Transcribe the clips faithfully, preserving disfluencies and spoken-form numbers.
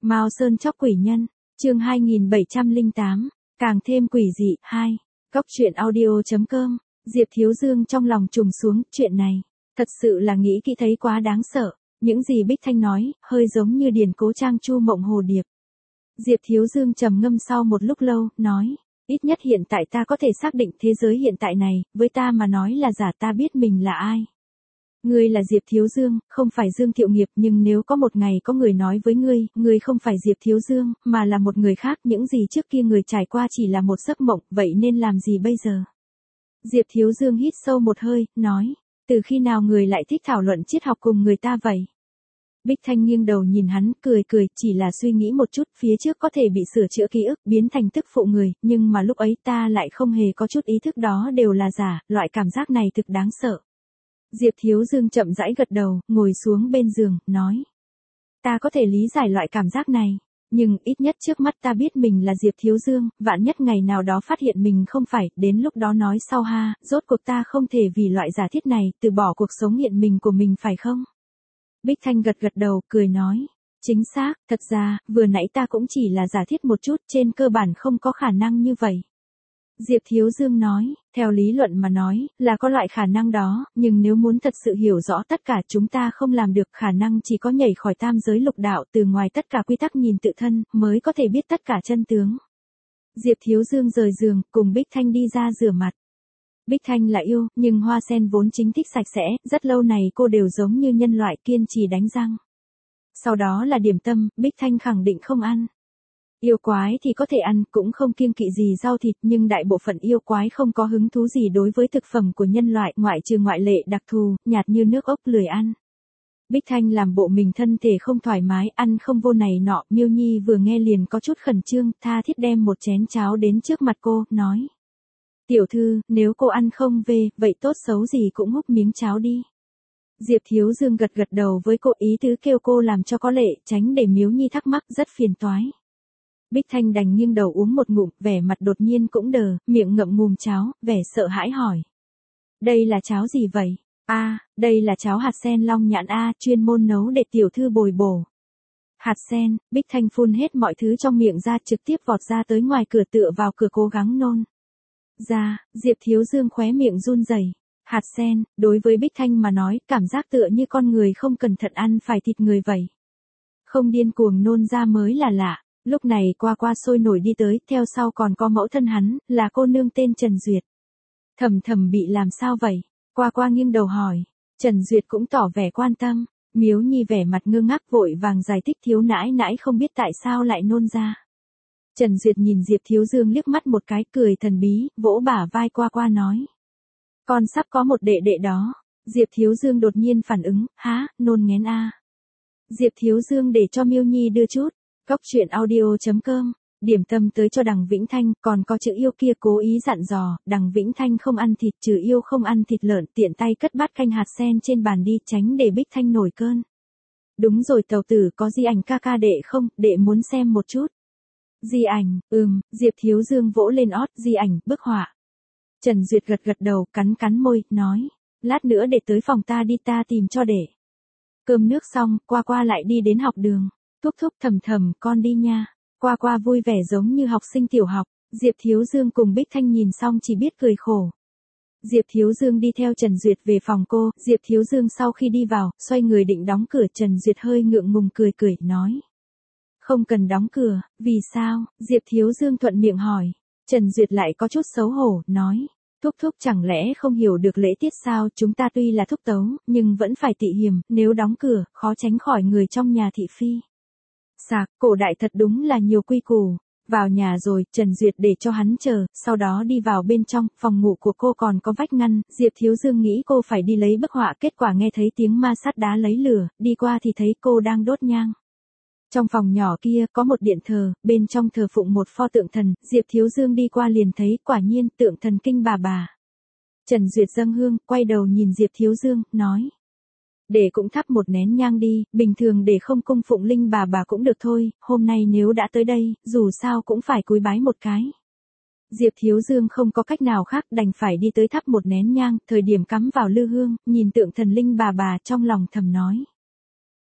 Mao Sơn chóc quỷ nhân, chương hai nghìn bảy trăm lẻ tám, càng thêm quỷ dị, hai. Cóc truyện audio chấm com, Diệp Thiếu Dương trong lòng trùng xuống, chuyện này, thật sự là nghĩ kỹ thấy quá đáng sợ, những gì Bích Thanh nói, hơi giống như Điền Cố Trang Chu Mộng Hồ Điệp. Diệp Thiếu Dương trầm ngâm sau một lúc lâu, nói, ít nhất hiện tại ta có thể xác định thế giới hiện tại này, với ta mà nói là giả, ta biết mình là ai. Ngươi là Diệp Thiếu Dương, không phải Dương Thiệu Nghiệp, nhưng nếu có một ngày có người nói với ngươi, ngươi không phải Diệp Thiếu Dương, mà là một người khác, những gì trước kia người trải qua chỉ là một giấc mộng, vậy nên làm gì bây giờ? Diệp Thiếu Dương hít sâu một hơi, nói, từ khi nào người lại thích thảo luận triết học cùng người ta vậy? Bích Thanh nghiêng đầu nhìn hắn, cười cười, chỉ là suy nghĩ một chút, phía trước có thể bị sửa chữa ký ức, biến thành tức phụ người, nhưng mà lúc ấy ta lại không hề có chút ý thức đó đều là giả, loại cảm giác này thực đáng sợ. Diệp Thiếu Dương chậm rãi gật đầu, ngồi xuống bên giường, nói. Ta có thể lý giải loại cảm giác này, nhưng ít nhất trước mắt ta biết mình là Diệp Thiếu Dương, vạn nhất ngày nào đó phát hiện mình không phải, đến lúc đó nói sau ha, rốt cuộc ta không thể vì loại giả thiết này, từ bỏ cuộc sống hiện mình của mình phải không? Bích Thanh gật gật đầu, cười nói. Chính xác, thật ra, vừa nãy ta cũng chỉ là giả thiết một chút, trên cơ bản không có khả năng như vậy. Diệp Thiếu Dương nói, theo lý luận mà nói, là có loại khả năng đó, nhưng nếu muốn thật sự hiểu rõ tất cả chúng ta không làm được, khả năng chỉ có nhảy khỏi tam giới lục đạo, từ ngoài tất cả quy tắc nhìn tự thân, mới có thể biết tất cả chân tướng. Diệp Thiếu Dương rời giường, cùng Bích Thanh đi ra rửa mặt. Bích Thanh là yêu, nhưng Hoa Sen vốn chính thích sạch sẽ, rất lâu này cô đều giống như nhân loại kiên trì đánh răng. Sau đó là điểm tâm, Bích Thanh khẳng định không ăn. Yêu quái thì có thể ăn, cũng không kiêng kỵ gì rau thịt, nhưng đại bộ phận yêu quái không có hứng thú gì đối với thực phẩm của nhân loại, ngoại trừ ngoại lệ đặc thù, nhạt như nước ốc, lười ăn. Bích Thanh làm bộ mình thân thể không thoải mái, ăn không vô này nọ, Miêu Nhi vừa nghe liền có chút khẩn trương, tha thiết đem một chén cháo đến trước mặt cô, nói. Tiểu thư, nếu cô ăn không về, vậy tốt xấu gì cũng húp miếng cháo đi. Diệp Thiếu Dương gật gật đầu với cô, ý tứ kêu cô làm cho có lệ, tránh để Miếu Nhi thắc mắc, rất phiền toái. Bích Thanh đành nghiêng đầu uống một ngụm, vẻ mặt đột nhiên cũng đờ, miệng ngậm ngùm cháo, vẻ sợ hãi hỏi. Đây là cháo gì vậy? A, à, đây là cháo hạt sen long nhãn A, chuyên môn nấu để tiểu thư bồi bổ. Hạt sen, Bích Thanh phun hết mọi thứ trong miệng ra, trực tiếp vọt ra tới ngoài cửa, tựa vào cửa cố gắng nôn ra. Diệp Thiếu Dương khóe miệng run rẩy. Hạt sen, đối với Bích Thanh mà nói, cảm giác tựa như con người không cẩn thận ăn phải thịt người vậy. Không điên cuồng nôn ra mới là lạ. Lúc này Qua Qua sôi nổi đi tới, theo sau còn có mẫu thân hắn, là cô nương tên Trần Duyệt. Thầm thầm bị làm sao vậy? Qua Qua nghiêng đầu hỏi. Trần Duyệt cũng tỏ vẻ quan tâm. Miếu Nhi vẻ mặt ngơ ngác vội vàng giải thích, thiếu nãi nãi không biết tại sao lại nôn ra. Trần Duyệt nhìn Diệp Thiếu Dương liếc mắt một cái, cười thần bí, vỗ bả vai Qua Qua nói. Con sắp có một đệ đệ đó. Diệp Thiếu Dương đột nhiên phản ứng, há, nôn ngén a. Diệp Thiếu Dương để cho Miêu Nhi đưa chút. Cóc truyện audio chấm com, điểm tâm tới cho Đằng Vĩnh Thanh, còn có chữ yêu kia cố ý dặn dò, Đằng Vĩnh Thanh không ăn thịt, trừ yêu không ăn thịt lợn, tiện tay cất bát canh hạt sen trên bàn đi, tránh để Bích Thanh nổi cơn. Đúng rồi tàu tử, có di ảnh ca ca đệ không, đệ muốn xem một chút. Di ảnh, ừm, Diệp Thiếu Dương vỗ lên ót, di ảnh, bức họa. Trần Duyệt gật gật đầu, cắn cắn môi, nói, lát nữa để tới phòng ta đi, ta tìm cho đệ. Cơm nước xong, Qua Qua lại đi đến học đường. Thúc thúc thầm thầm, con đi nha. Qua Qua vui vẻ giống như học sinh tiểu học. Diệp Thiếu Dương cùng Bích Thanh nhìn xong chỉ biết cười khổ. Diệp Thiếu Dương đi theo Trần Duyệt về phòng cô. Diệp Thiếu Dương sau khi đi vào, xoay người định đóng cửa, Trần Duyệt hơi ngượng ngùng cười cười, nói. Không cần đóng cửa, vì sao? Diệp Thiếu Dương thuận miệng hỏi. Trần Duyệt lại có chút xấu hổ, nói. Thúc thúc chẳng lẽ không hiểu được lễ tiết sao, chúng ta tuy là thúc tấu, nhưng vẫn phải tị hiềm, nếu đóng cửa, khó tránh khỏi người trong nhà thị phi. Sạc, cổ đại thật đúng là nhiều quy củ. Vào nhà rồi, Trần Duyệt để cho hắn chờ, sau đó đi vào bên trong, phòng ngủ của cô còn có vách ngăn, Diệp Thiếu Dương nghĩ cô phải đi lấy bức họa, kết quả nghe thấy tiếng ma sát đá lấy lửa, đi qua thì thấy cô đang đốt nhang. Trong phòng nhỏ kia có một điện thờ, bên trong thờ phụng một pho tượng thần, Diệp Thiếu Dương đi qua liền thấy, quả nhiên, tượng thần kinh bà bà. Trần Duyệt dâng hương, quay đầu nhìn Diệp Thiếu Dương, nói. Để cũng thắp một nén nhang đi, bình thường để không cung phụng linh bà bà cũng được thôi, hôm nay nếu đã tới đây, dù sao cũng phải cúi bái một cái. Diệp Thiếu Dương không có cách nào khác, đành phải đi tới thắp một nén nhang, thời điểm cắm vào lư hương, nhìn tượng thần linh bà bà trong lòng thầm nói.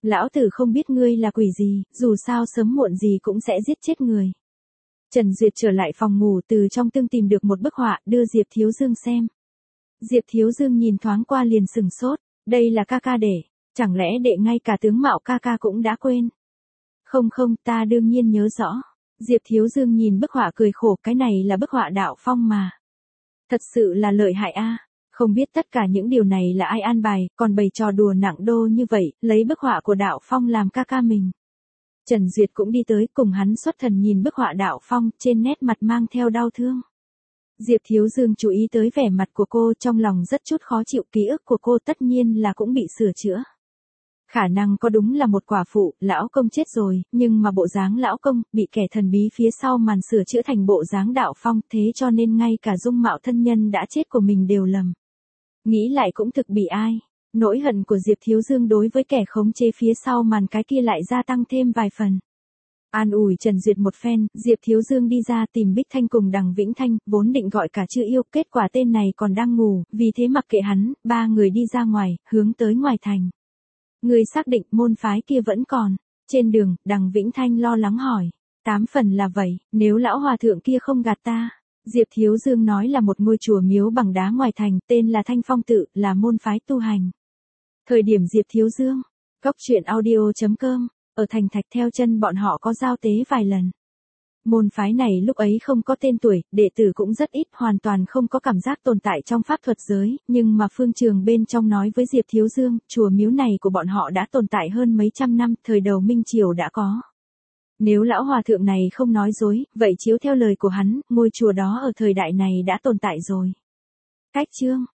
Lão tử không biết ngươi là quỷ gì, dù sao sớm muộn gì cũng sẽ giết chết người. Trần Duyệt trở lại phòng ngủ, từ trong tương tìm được một bức họa, đưa Diệp Thiếu Dương xem. Diệp Thiếu Dương nhìn thoáng qua liền sừng sốt, đây là ca ca để, chẳng lẽ đệ ngay cả tướng mạo ca ca cũng đã quên? Không không, ta đương nhiên nhớ rõ. Diệp Thiếu Dương nhìn bức họa cười khổ, cái này là bức họa Đạo Phong mà. Thật sự là lợi hại a. Không biết tất cả những điều này là ai an bài, còn bày trò đùa nặng đô như vậy, lấy bức họa của Đạo Phong làm ca ca mình. Trần Duyệt cũng đi tới, cùng hắn xuất thần nhìn bức họa Đạo Phong, trên nét mặt mang theo đau thương. Diệp Thiếu Dương chú ý tới vẻ mặt của cô, trong lòng rất chút khó chịu, ký ức của cô tất nhiên là cũng bị sửa chữa. Khả năng có đúng là một quả phụ, lão công chết rồi, nhưng mà bộ dáng lão công, bị kẻ thần bí phía sau màn sửa chữa thành bộ dáng Đạo Phong, thế cho nên ngay cả dung mạo thân nhân đã chết của mình đều lầm. Nghĩ lại cũng thực bị ai. Nỗi hận của Diệp Thiếu Dương đối với kẻ khống chế phía sau màn cái kia lại gia tăng thêm vài phần. An ủi Trần Duyệt một phen, Diệp Thiếu Dương đi ra tìm Bích Thanh cùng Đằng Vĩnh Thanh, vốn định gọi cả Chưa Yêu, kết quả tên này còn đang ngủ, vì thế mặc kệ hắn, ba người đi ra ngoài, hướng tới ngoài thành. Người xác định môn phái kia vẫn còn. Trên đường, Đằng Vĩnh Thanh lo lắng hỏi. Tám phần là vậy, nếu lão hòa thượng kia không gạt ta. Diệp Thiếu Dương nói là một ngôi chùa miếu bằng đá ngoài thành, tên là Thanh Phong Tự, là môn phái tu hành. Thời điểm Diệp Thiếu Dương, Cốc Truyện Audio chấm com, ở thành Thạch theo chân bọn họ có giao tế vài lần. Môn phái này lúc ấy không có tên tuổi, đệ tử cũng rất ít, hoàn toàn không có cảm giác tồn tại trong pháp thuật giới, nhưng mà phương trường bên trong nói với Diệp Thiếu Dương, chùa miếu này của bọn họ đã tồn tại hơn mấy trăm năm, thời đầu Minh Triều đã có. Nếu lão hòa thượng này không nói dối, vậy chiếu theo lời của hắn, ngôi chùa đó ở thời đại này đã tồn tại rồi. Cách chương